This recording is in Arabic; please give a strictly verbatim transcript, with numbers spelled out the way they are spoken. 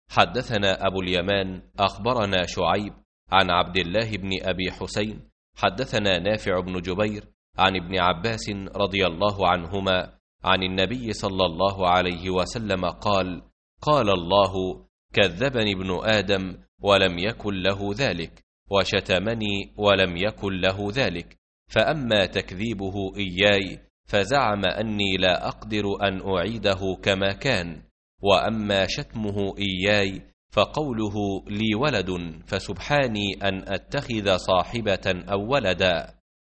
حدثنا أبو اليمان أخبرنا شعيب عن عبد الله بن أبي حسين حدثنا نافع بن جبير عن ابن عباس رضي الله عنهما عن النبي صلى الله عليه وسلم قال: قال الله: كذبني ابن آدم ولم يكن له ذلك، وشتمني ولم يكن له ذلك، فأما تكذيبه إياي فزعم أني لا أقدر أن أعيده كما كان، وأما شتمه إياي فقوله لي ولد فسبحاني أن أتخذ صاحبة أو ولدا.